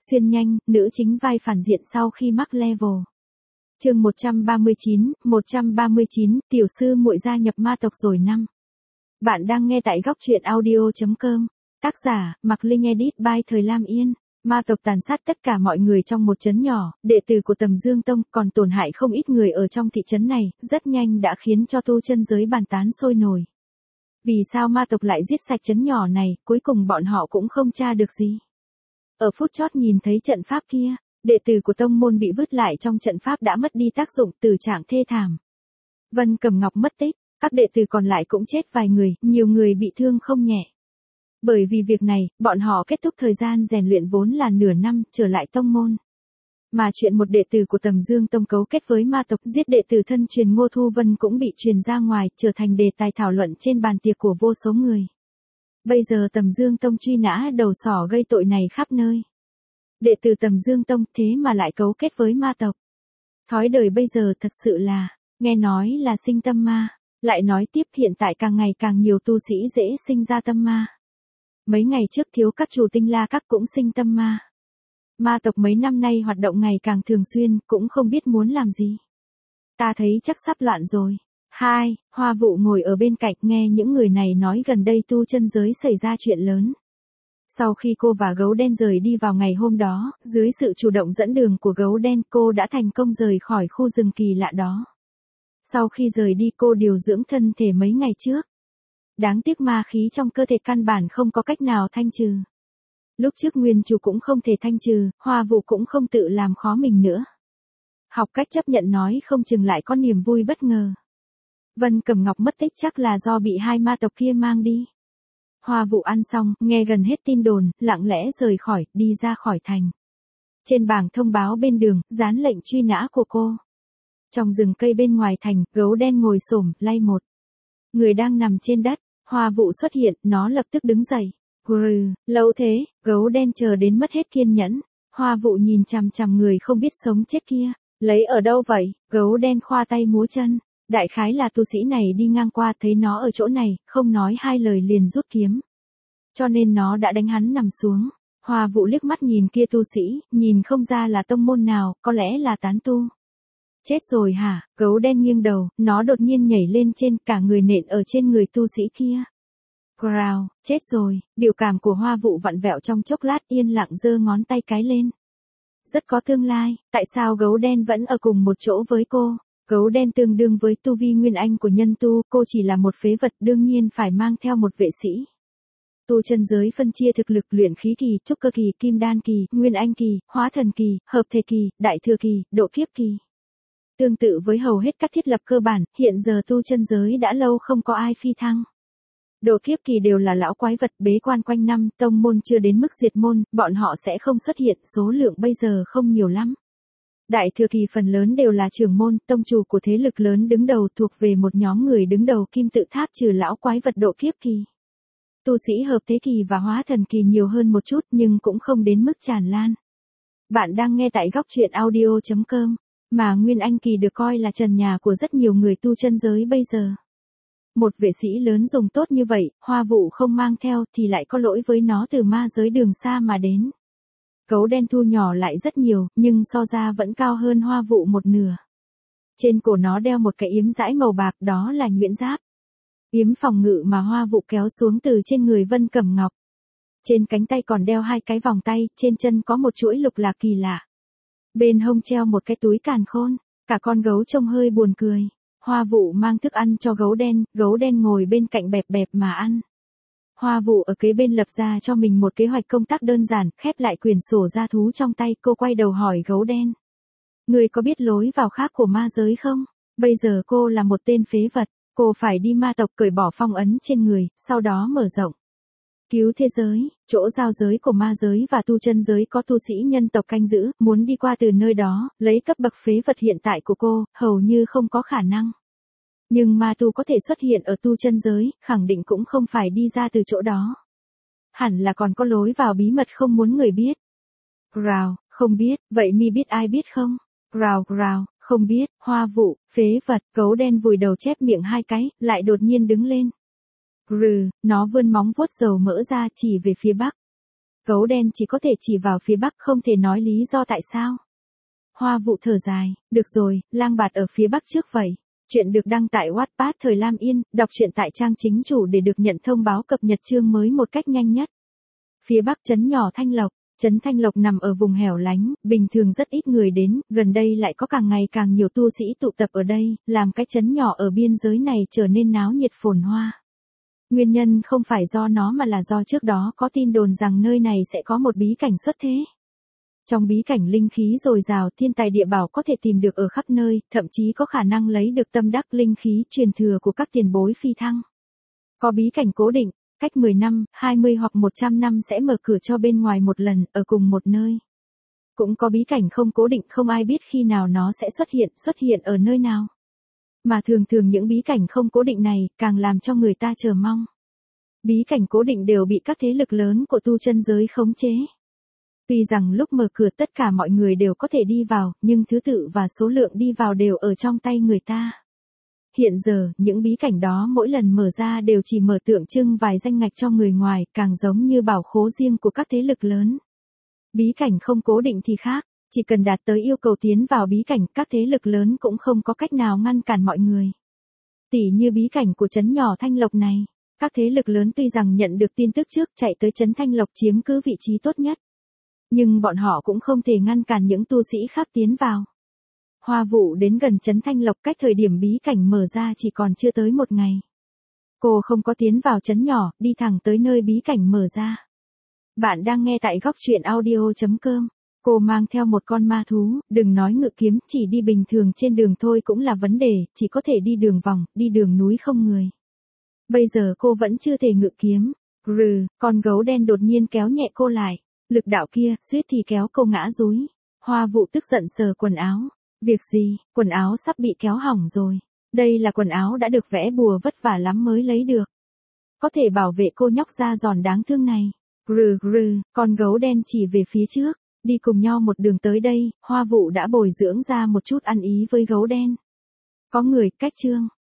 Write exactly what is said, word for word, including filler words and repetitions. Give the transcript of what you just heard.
Xuyên nhanh, nữ chính vai phản diện sau khi mắc level. Chương một trăm ba mươi chín, một trăm ba mươi chín, tiểu sư muội gia nhập ma tộc rồi năm. Bạn đang nghe tại góc truyện audio chấm com. Tác giả, Mạc Linh edit by Thời Lam Yên. Ma tộc tàn sát tất cả mọi người trong một trấn nhỏ, đệ tử của Tầm Dương Tông còn tổn hại không ít người ở trong thị trấn này, rất nhanh đã khiến cho tu chân giới bàn tán sôi nổi. Vì sao ma tộc lại giết sạch trấn nhỏ này, cuối cùng bọn họ cũng không tra được gì. Ở phút chót nhìn thấy trận pháp kia, đệ tử của tông môn bị vứt lại trong trận pháp đã mất đi tác dụng, tử trạng thê thảm. Vân Cẩm Ngọc mất tích, các đệ tử còn lại cũng chết vài người, nhiều người bị thương không nhẹ. Bởi vì việc này, bọn họ kết thúc thời gian rèn luyện vốn là nửa năm, trở lại tông môn. Mà chuyện một đệ tử của Tầm Dương Tông cấu kết với ma tộc giết đệ tử thân truyền Ngô Thu Vân cũng bị truyền ra ngoài, trở thành đề tài thảo luận trên bàn tiệc của vô số người. Bây giờ Tầm Dương Tông truy nã đầu sỏ gây tội này khắp nơi. Đệ tử Tầm Dương Tông thế mà lại cấu kết với ma tộc. Thói đời bây giờ thật sự là, nghe nói là sinh tâm ma, lại nói tiếp hiện tại càng ngày càng nhiều tu sĩ dễ sinh ra tâm ma. Mấy ngày trước thiếu các chủ tinh la các cũng sinh tâm ma. Ma tộc mấy năm nay hoạt động ngày càng thường xuyên, cũng không biết muốn làm gì. Ta thấy chắc sắp loạn rồi. Hai, Hoa Vụ ngồi ở bên cạnh nghe những người này nói gần đây tu chân giới xảy ra chuyện lớn. Sau khi cô và gấu đen rời đi vào ngày hôm đó, dưới sự chủ động dẫn đường của gấu đen cô đã thành công rời khỏi khu rừng kỳ lạ đó. Sau khi rời đi cô điều dưỡng thân thể mấy ngày trước. Đáng tiếc ma khí trong cơ thể căn bản không có cách nào thanh trừ. Lúc trước nguyên chủ cũng không thể thanh trừ, Hoa Vụ cũng không tự làm khó mình nữa. Học cách chấp nhận nói không chừng lại có niềm vui bất ngờ. Vân Cẩm Ngọc mất tích chắc là do bị hai ma tộc kia mang đi. Hoa Vụ ăn xong, nghe gần hết tin đồn, lặng lẽ rời khỏi, đi ra khỏi thành. Trên bảng thông báo bên đường, dán lệnh truy nã của cô. Trong rừng cây bên ngoài thành, gấu đen ngồi xổm, lay một người đang nằm trên đất. Hoa Vụ xuất hiện, nó lập tức đứng dậy. Grừ, lâu thế, gấu đen chờ đến mất hết kiên nhẫn. Hoa Vụ nhìn chằm chằm người không biết sống chết kia. Lấy ở đâu vậy? Gấu đen khoa tay múa chân. Đại khái là tu sĩ này đi ngang qua thấy nó ở chỗ này, không nói hai lời liền rút kiếm. Cho nên nó đã đánh hắn nằm xuống. Hoa Vụ liếc mắt nhìn kia tu sĩ, nhìn không ra là tông môn nào, có lẽ là tán tu. Chết rồi hả? Gấu đen nghiêng đầu, nó đột nhiên nhảy lên trên, cả người nện ở trên người tu sĩ kia. Growl, chết rồi, biểu cảm của Hoa Vụ vặn vẹo trong chốc lát, yên lặng giơ ngón tay cái lên. Rất có tương lai, tại sao gấu đen vẫn ở cùng một chỗ với cô? Gấu đen tương đương với tu vi nguyên anh của nhân tu, cô chỉ là một phế vật, đương nhiên phải mang theo một vệ sĩ. Tu chân giới phân chia thực lực luyện khí kỳ, trúc cơ kỳ, kim đan kỳ, nguyên anh kỳ, hóa thần kỳ, hợp thể kỳ, đại thừa kỳ, độ kiếp kỳ. Tương tự với hầu hết các thiết lập cơ bản, hiện giờ tu chân giới đã lâu không có ai phi thăng. Độ kiếp kỳ đều là lão quái vật bế quan quanh năm, tông môn chưa đến mức diệt môn, bọn họ sẽ không xuất hiện, số lượng bây giờ không nhiều lắm. Đại thừa kỳ phần lớn đều là trưởng môn, tông chủ của thế lực lớn đứng đầu thuộc về một nhóm người đứng đầu kim tự tháp trừ lão quái vật độ kiếp kỳ. Tu sĩ hợp thế kỳ và hóa thần kỳ nhiều hơn một chút nhưng cũng không đến mức tràn lan. Bạn đang nghe tại góc truyện audio chấm com, mà nguyên anh kỳ được coi là trần nhà của rất nhiều người tu chân giới bây giờ. Một vệ sĩ lớn dùng tốt như vậy, Hoa Vụ không mang theo thì lại có lỗi với nó từ ma giới đường xa mà đến. Gấu đen thu nhỏ lại rất nhiều, nhưng so ra vẫn cao hơn Hoa Vụ một nửa. Trên cổ nó đeo một cái yếm dãi màu bạc, đó là nhuyễn giáp. Yếm phòng ngự mà Hoa Vụ kéo xuống từ trên người Vân Cẩm Ngọc. Trên cánh tay còn đeo hai cái vòng tay, trên chân có một chuỗi lục lạc kỳ lạ. Bên hông treo một cái túi càn khôn, cả con gấu trông hơi buồn cười. Hoa Vụ mang thức ăn cho gấu đen, gấu đen ngồi bên cạnh bẹp bẹp mà ăn. Hoa Vụ ở kế bên lập ra cho mình một kế hoạch công tác đơn giản, khép lại quyển sổ gia thú trong tay, cô quay đầu hỏi gấu đen. Người có biết lối vào khác của ma giới không? Bây giờ cô là một tên phế vật, cô phải đi ma tộc cởi bỏ phong ấn trên người, sau đó mở rộng. Cứu thế giới, chỗ giao giới của ma giới và tu chân giới có tu sĩ nhân tộc canh giữ, muốn đi qua từ nơi đó, lấy cấp bậc phế vật hiện tại của cô, hầu như không có khả năng. Nhưng ma tu có thể xuất hiện ở tu chân giới, khẳng định cũng không phải đi ra từ chỗ đó. Hẳn là còn có lối vào bí mật không muốn người biết. Growl, không biết, vậy mi biết ai biết không? Growl growl, không biết, Hoa Vụ, phế vật, gấu đen vùi đầu chép miệng hai cái, lại đột nhiên đứng lên. Grừ, nó vươn móng vuốt dầu mỡ ra chỉ về phía bắc. Gấu đen chỉ có thể chỉ vào phía bắc, không thể nói lý do tại sao. Hoa Vụ thở dài, được rồi, lang bạt ở phía bắc trước vậy. Chuyện được đăng tại Wattpad thời Lam Yên, đọc truyện tại trang chính chủ để được nhận thông báo cập nhật chương mới một cách nhanh nhất. Phía bắc trấn nhỏ Thanh Lộc. Trấn Thanh Lộc nằm ở vùng hẻo lánh, bình thường rất ít người đến, gần đây lại có càng ngày càng nhiều tu sĩ tụ tập ở đây, làm cái trấn nhỏ ở biên giới này trở nên náo nhiệt phồn hoa. Nguyên nhân không phải do nó mà là do trước đó có tin đồn rằng nơi này sẽ có một bí cảnh xuất thế. Trong bí cảnh linh khí dồi dào, thiên tài địa bảo có thể tìm được ở khắp nơi, thậm chí có khả năng lấy được tâm đắc linh khí truyền thừa của các tiền bối phi thăng. Có bí cảnh cố định, cách mười năm, hai mươi hoặc một trăm năm sẽ mở cửa cho bên ngoài một lần, ở cùng một nơi. Cũng có bí cảnh không cố định, không ai biết khi nào nó sẽ xuất hiện, xuất hiện ở nơi nào. Mà thường thường những bí cảnh không cố định này, càng làm cho người ta chờ mong. Bí cảnh cố định đều bị các thế lực lớn của tu chân giới khống chế. Tuy rằng lúc mở cửa tất cả mọi người đều có thể đi vào, nhưng thứ tự và số lượng đi vào đều ở trong tay người ta. Hiện giờ, những bí cảnh đó mỗi lần mở ra đều chỉ mở tượng trưng vài danh ngạch cho người ngoài, càng giống như bảo khố riêng của các thế lực lớn. Bí cảnh không cố định thì khác, chỉ cần đạt tới yêu cầu tiến vào bí cảnh, các thế lực lớn cũng không có cách nào ngăn cản mọi người. Tỉ như bí cảnh của trấn nhỏ Thanh Lộc này, các thế lực lớn tuy rằng nhận được tin tức trước chạy tới trấn Thanh Lộc chiếm cứ vị trí tốt nhất. Nhưng bọn họ cũng không thể ngăn cản những tu sĩ khác tiến vào. Hoa Vụ đến gần trấn Thanh Lộc cách thời điểm bí cảnh mở ra chỉ còn chưa tới một ngày. Cô không có tiến vào trấn nhỏ, đi thẳng tới nơi bí cảnh mở ra. Bạn đang nghe tại góc truyện audio chấm com. Cô mang theo một con ma thú, đừng nói ngự kiếm, chỉ đi bình thường trên đường thôi cũng là vấn đề, chỉ có thể đi đường vòng, đi đường núi không người. Bây giờ cô vẫn chưa thể ngự kiếm. Rừ, con gấu đen đột nhiên kéo nhẹ cô lại. Lực đạo kia, suýt thì kéo cô ngã rúi. Hoa Vụ tức giận sờ quần áo. Việc gì, quần áo sắp bị kéo hỏng rồi. Đây là quần áo đã được vẽ bùa vất vả lắm mới lấy được. Có thể bảo vệ cô nhóc da giòn đáng thương này. Rừ rừ, con gấu đen chỉ về phía trước. Đi cùng nhau một đường tới đây, Hoa Vụ đã bồi dưỡng ra một chút ăn ý với gấu đen. Có người, cách chương.